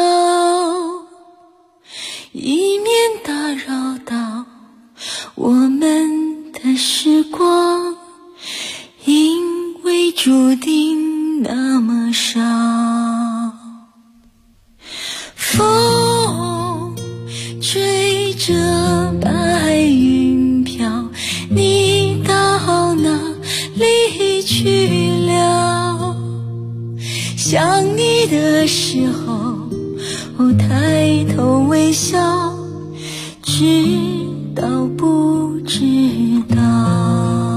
以免打扰到我们的时光，因为注定那么少。风吹着白云飘，你到哪里去了？想你的时候，抬头微笑，知道不知道？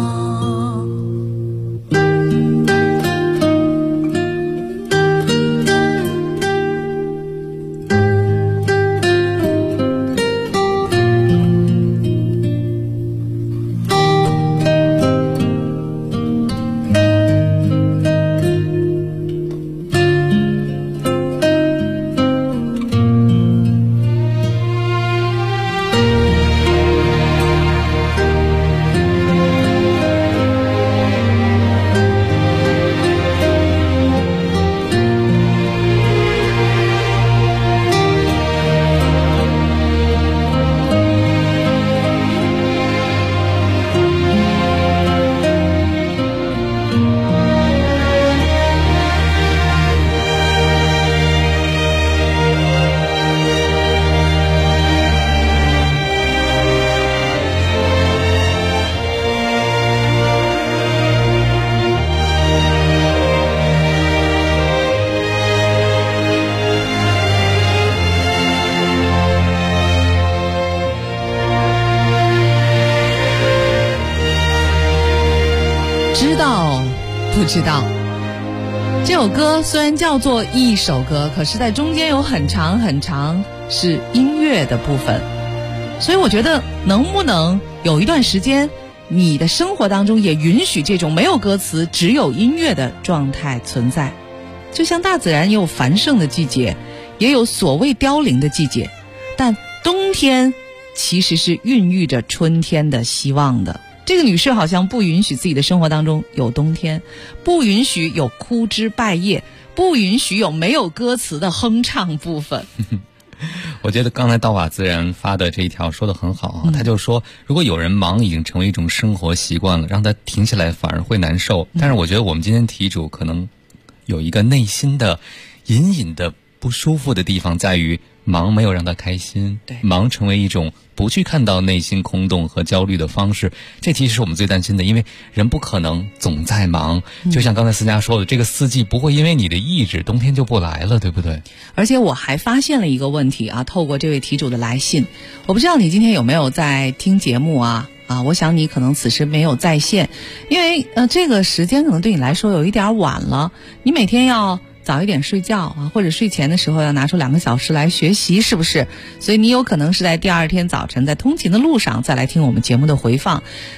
知道这首歌虽然叫做一首歌，可是在中间有很长很长是音乐的部分，所以我觉得能不能有一段时间你的生活当中也允许这种没有歌词只有音乐的状态存在。就像大自然也有繁盛的季节，也有所谓凋零的季节，但冬天其实是孕育着春天的希望的。这个女士好像不允许自己的生活当中有冬天，不允许有枯枝败叶，不允许有没有歌词的哼唱部分。 我觉得刚才道法自然发的这一条说得很好啊，他就说如果有人忙已经成为一种生活习惯了，让他停下来反而会难受。但是我觉得我们今天题主可能有一个内心的隐隐的不舒服的地方，在于忙没有让他开心，忙成为一种不去看到内心空洞和焦虑的方式。这其实是我们最担心的，因为人不可能总在忙，就像刚才思佳说的，这个四季不会因为你的意志冬天就不来了，对不对？ 而且我还发现了一个问题啊，透过这位题主的来信，我不知道你今天有没有在听节目啊，我想你可能此时没有在线，因为这个时间可能对你来说有一点晚了，你每天要早一点睡觉啊，或者睡前的时候要拿出2个小时来学习，是不是？所以你有可能是在第二天早晨在通勤的路上再来听我们节目的回放。对，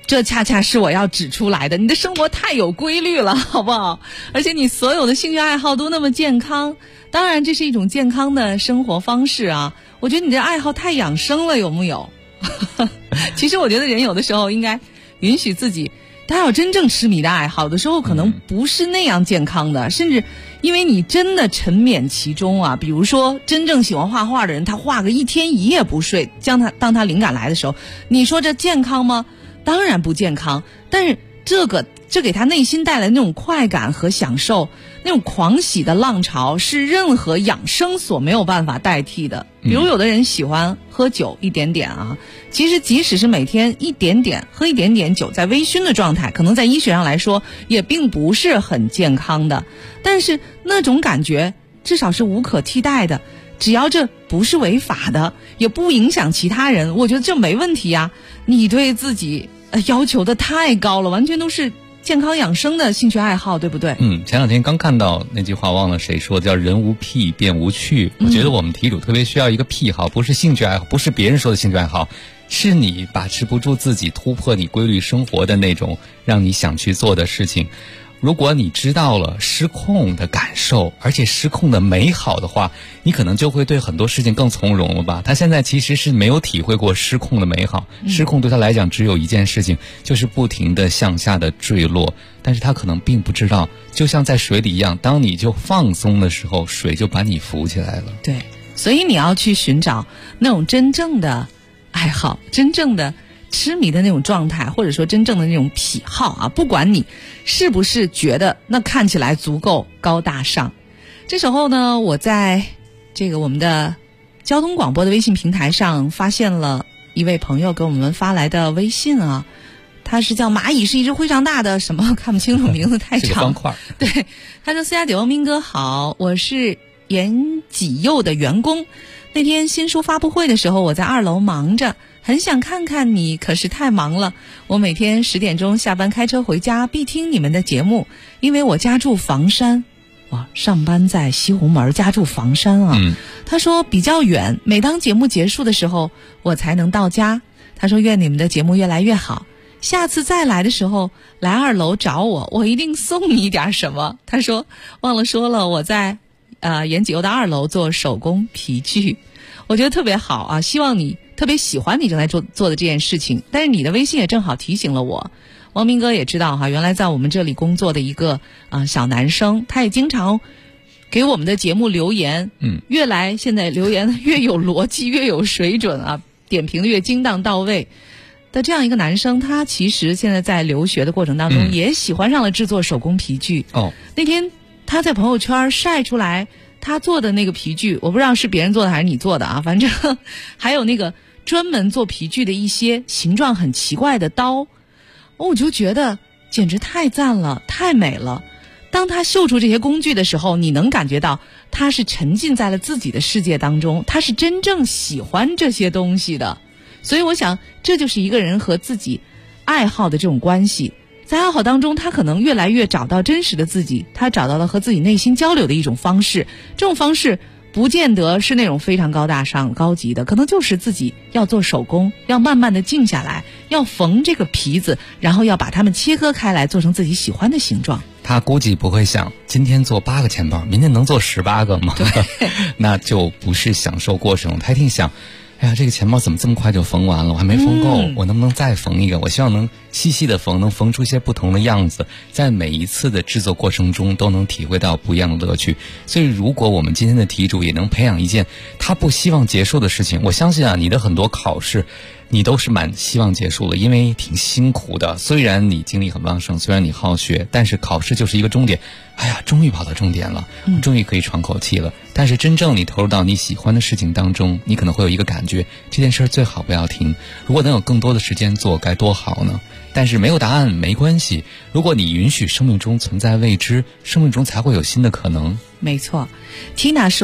这恰恰是我要指出来的，你的生活太有规律了，好不好？而且你所有的兴趣爱好都那么健康，当然这是一种健康的生活方式啊。我觉得你的爱好太养生了，有木有？其实我觉得人有的时候应该允许自己，他要真正痴迷的爱好，有的时候可能不是那样健康的，甚至因为你真的沉湎其中啊。比如说真正喜欢画画的人，他画个1天1夜不睡，当他灵感来的时候，你说这健康吗？当然不健康。但是这给他内心带来那种快感和享受，那种狂喜的浪潮，是任何养生所没有办法代替的。比如有的人喜欢喝酒一点点啊，其实即使是每天一点点喝一点点酒，在微醺的状态，可能在医学上来说也并不是很健康的，但是那种感觉至少是无可替代的。只要这不是违法的，也不影响其他人，我觉得这没问题呀。你对自己要求的太高了，完全都是健康养生的兴趣爱好，对不对？ 前两天刚看到那句话，忘了谁说，叫人无癖便无趣。我觉得我们题主特别需要一个癖好，不是兴趣爱好，不是别人说的兴趣爱好，是你把持不住自己，突破你规律生活的那种让你想去做的事情。如果你知道了失控的感受，而且失控的美好的话，你可能就会对很多事情更从容了吧。他现在其实是没有体会过失控的美好，失控对他来讲只有一件事情，就是不停的向下的坠落，但是他可能并不知道，就像在水里一样，当你就放松的时候，水就把你浮起来了。 对，所以你要去寻找那种真正的爱好，真正的痴迷的那种状态，或者说真正的那种癖好啊，不管你是不是觉得那看起来足够高大上。这时候呢，我在这个我们的交通广播的微信平台上发现了一位朋友给我们发来的微信啊，他是叫蚂蚁是一只非常大的什么看不清楚名字太长， 是个方块。 对，他说：思佳姐、汪斌哥好，我是严己佑的员工，那天新书发布会的时候，我在2楼忙着，很想看看你，可是太忙了。我每天10点钟下班开车回家，必听你们的节目，因为我家住房山。哇，上班在西红门，家住房山啊。他说比较远，每当节目结束的时候，我才能到家。他说愿你们的节目越来越好，下次再来的时候来2楼找我，我一定送你一点什么。他说忘了说了，我在严己佑的2楼做手工皮具，我觉得特别好啊，希望你特别喜欢你正在做的这件事情。但是你的微信也正好提醒了我，汪明哥也知道哈，原来在我们这里工作的一个小男生，他也经常给我们的节目留言，越来现在留言越有逻辑，越有水准啊，点评的越精当到位的这样一个男生，他其实现在在留学的过程当中也喜欢上了制作手工皮具。那天他在朋友圈晒出来他做的那个皮具，我不知道是别人做的还是你做的啊，反正还有那个专门做皮具的一些形状很奇怪的刀，我就觉得简直太赞了，太美了。当他秀出这些工具的时候，你能感觉到他是沉浸在了自己的世界当中，他是真正喜欢这些东西的。所以我想这就是一个人和自己爱好的这种关系，在爱好当中他可能越来越找到真实的自己，他找到了和自己内心交流的一种方式。这种方式不见得是那种非常高大上高级的，可能就是自己要做手工，要慢慢的静下来，要缝这个皮子，然后要把它们切割开来，做成自己喜欢的形状。 他估计不会想今天做8个钱包，明天能做18个吗？那就不是享受过程。他一定想，哎呀，这个钱包怎么这么快就缝完了？我还没缝够，我能不能再缝一个？我希望能细细的缝，能缝出一些不同的样子，在每一次的制作过程中都能体会到不一样的乐趣。所以如果我们今天的题主也能培养一件他不希望结束的事情，我相信啊，你的很多考试你都是蛮希望结束的，因为挺辛苦的。虽然你精力很旺盛，虽然你好学，但是考试就是一个终点。哎呀，终于跑到终点了，终于可以喘口气了。但是真正你投入到你喜欢的事情当中，你可能会有一个感觉，这件事最好不要停。如果能有更多的时间做，该多好呢？但是没有答案没关系，如果你允许生命中存在未知，生命中才会有新的可能。 没错， Tina 说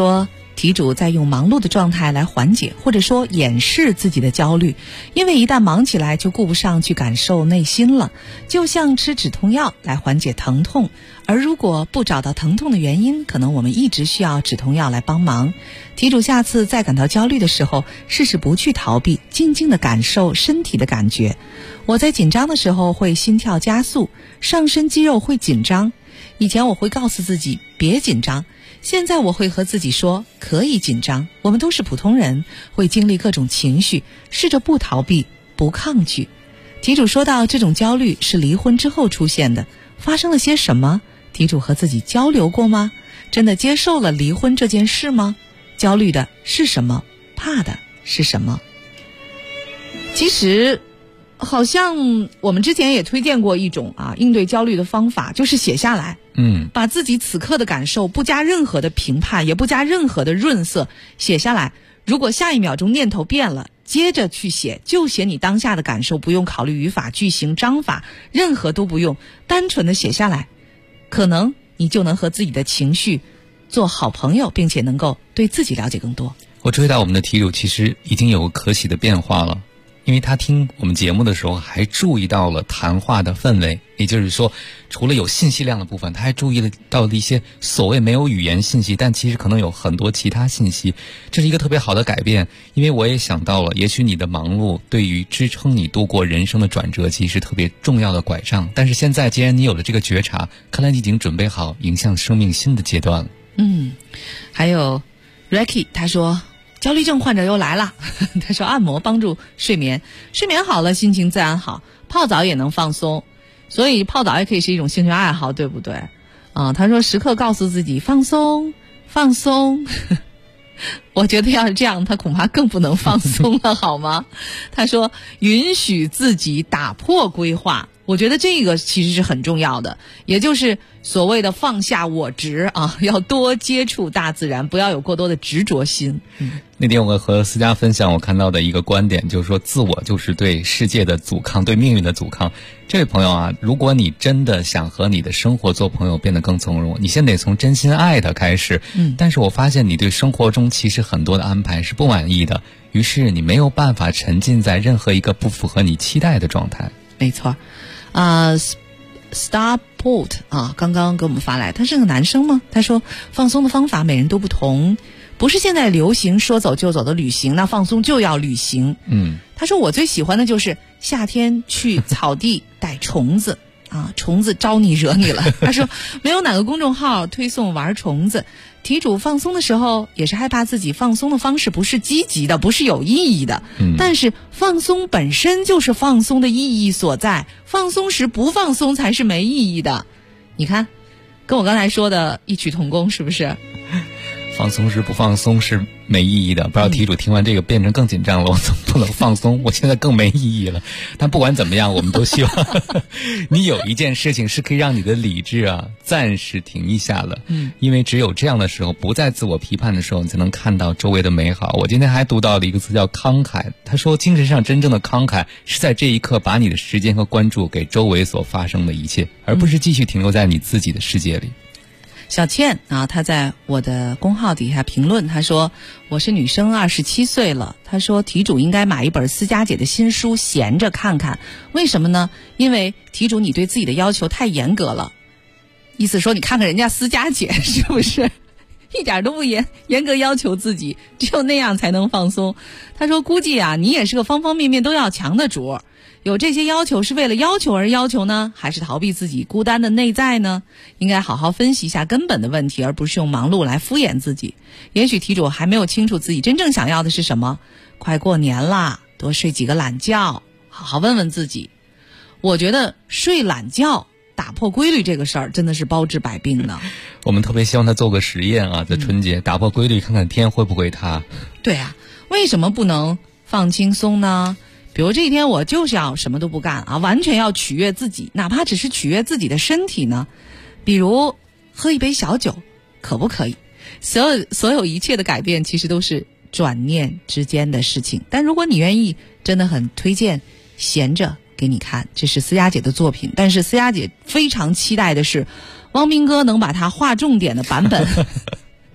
题主在用忙碌的状态来缓解或者说掩饰自己的焦虑，因为一旦忙起来就顾不上去感受内心了，就像吃止痛药来缓解疼痛，而如果不找到疼痛的原因，可能我们一直需要止痛药来帮忙。题主下次再感到焦虑的时候，试试不去逃避，静静地感受身体的感觉。我在紧张的时候会心跳加速，上身肌肉会紧张，以前我会告诉自己别紧张，现在我会和自己说可以紧张，我们都是普通人，会经历各种情绪，试着不逃避不抗拒。题主说到这种焦虑是离婚之后出现的，发生了些什么？题主和自己交流过吗？真的接受了离婚这件事吗？焦虑的是什么？怕的是什么？其实好像我们之前也推荐过一种应对焦虑的方法，就是写下来，把自己此刻的感受不加任何的评判，也不加任何的润色，写下来。如果下一秒钟念头变了，接着去写，就写你当下的感受，不用考虑语法、句型、章法，任何都不用，单纯的写下来，可能你就能和自己的情绪做好朋友，并且能够对自己了解更多。 我注意到我们的题主其实已经有可喜的变化了，因为他听我们节目的时候还注意到了谈话的氛围，也就是说除了有信息量的部分，他还注意到了一些所谓没有语言信息，但其实可能有很多其他信息，这是一个特别好的改变。因为我也想到了，也许你的忙碌对于支撑你度过人生的转折期是特别重要的拐杖，但是现在既然你有了这个觉察，看来你已经准备好迎向生命新的阶段了。 还有 Ricky 他说焦虑症患者又来了他说按摩帮助睡眠，睡眠好了心情自然好，泡澡也能放松，所以泡澡也可以是一种兴趣爱好，对不对？他说时刻告诉自己放松放松我觉得要是这样他恐怕更不能放松了好吗？他说允许自己打破规划，我觉得这个其实是很重要的，也就是所谓的放下我执要多接触大自然，不要有过多的执着心。 那天我和思佳分享我看到的一个观点，就是说自我就是对世界的阻抗，对命运的阻抗。这位朋友如果你真的想和你的生活做朋友，变得更从容，你先得从真心爱它开始。但是我发现你对生活中其实很多的安排是不满意的，于是你没有办法沉浸在任何一个不符合你期待的状态。 没错。Starport 刚刚给我们发来，他是个男生吗？他说放松的方法每人都不同，不是现在流行说走就走的旅行，那放松就要旅行。他说我最喜欢的就是夏天去草地逮虫子虫子招你惹你了。他说没有哪个公众号推送玩虫子，题主放松的时候也是害怕自己放松的方式不是积极的，不是有意义的。但是放松本身就是放松的意义所在，放松时不放松才是没意义的。你看跟我刚才说的异曲同工，是不是？ 放松时不放松是没意义的，不知道题主听完这个变成更紧张了，我怎么不能放松？我现在更没意义了。但不管怎么样，我们都希望你有一件事情是可以让你的理智暂时停一下了。因为只有这样的时候，不再自我批判的时候，你才能看到周围的美好。我今天还读到了一个词叫慷慨，他说精神上真正的慷慨是在这一刻把你的时间和关注给周围所发生的一切，而不是继续停留在你自己的世界里。 小倩她在我的公号底下评论，她说我是女生，27岁了。她说题主应该买一本思佳姐的新书闲着看看，为什么呢？因为题主你对自己的要求太严格了，意思说你看看人家思佳姐是不是一点都不严格要求自己，只有那样才能放松。她说估计你也是个方方面面都要强的主，有这些要求是为了要求而要求呢，还是逃避自己孤单的内在呢？应该好好分析一下根本的问题，而不是用忙碌来敷衍自己。也许题主还没有清楚自己真正想要的是什么，快过年啦，多睡几个懒觉，好好问问自己。我觉得睡懒觉打破规律这个事儿真的是包治百病的。 我们特别希望他做个实验在春节打破规律，看看天会不会塌。 对为什么不能放轻松呢？比如这一天我就是要什么都不干完全要取悦自己，哪怕只是取悦自己的身体呢？比如喝一杯小酒，可不可以？所有一切的改变其实都是转念之间的事情。但如果你愿意，真的很推荐闲着给你看，这是思佳姐的作品。但是思佳姐非常期待的是汪斌哥能把它划重点的版本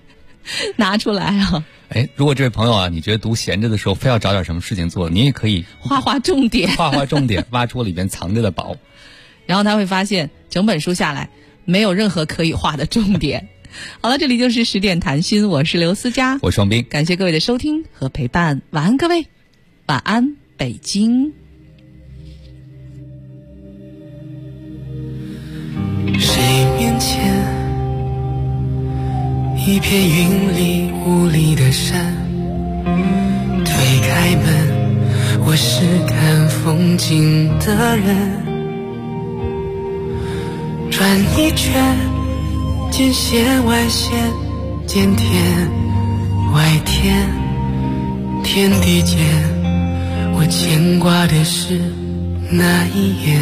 拿出来啊。 哎，如果这位朋友啊，你觉得读闲着的时候非要找点什么事情做，你也可以画画重点， 画画重点，挖出里边藏着的宝。 然后他会发现整本书下来没有任何可以画的重点。好了，这里就是10点谈心，我是刘思佳， 我是王斌， 感谢各位的收听和陪伴，晚安各位，晚安北京。 谁面前一片云里雾里的山，推开门，我是看风景的人，转一圈，见线外线，见天外天，天地间我牵挂的是那一眼，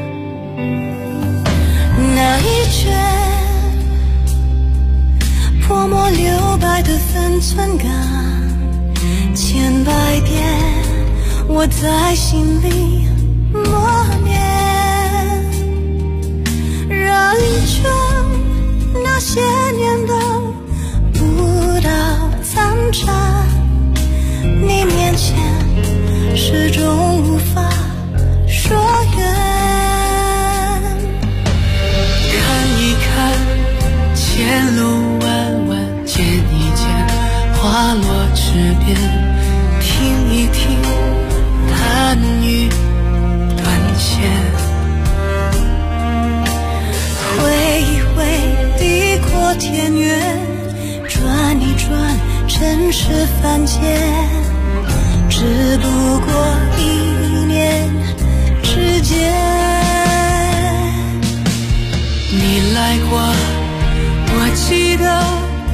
那一圈泼墨留白的分寸感，千百遍我在心里默念，绕一圈那些年的不到残渣，你面前始终无法说远， 看一看前路弯弯，见一见花落池边，听一听弹语断线， 挥一挥地阔天远，转一转尘世凡间，只不过一念之间。 你来过，我记得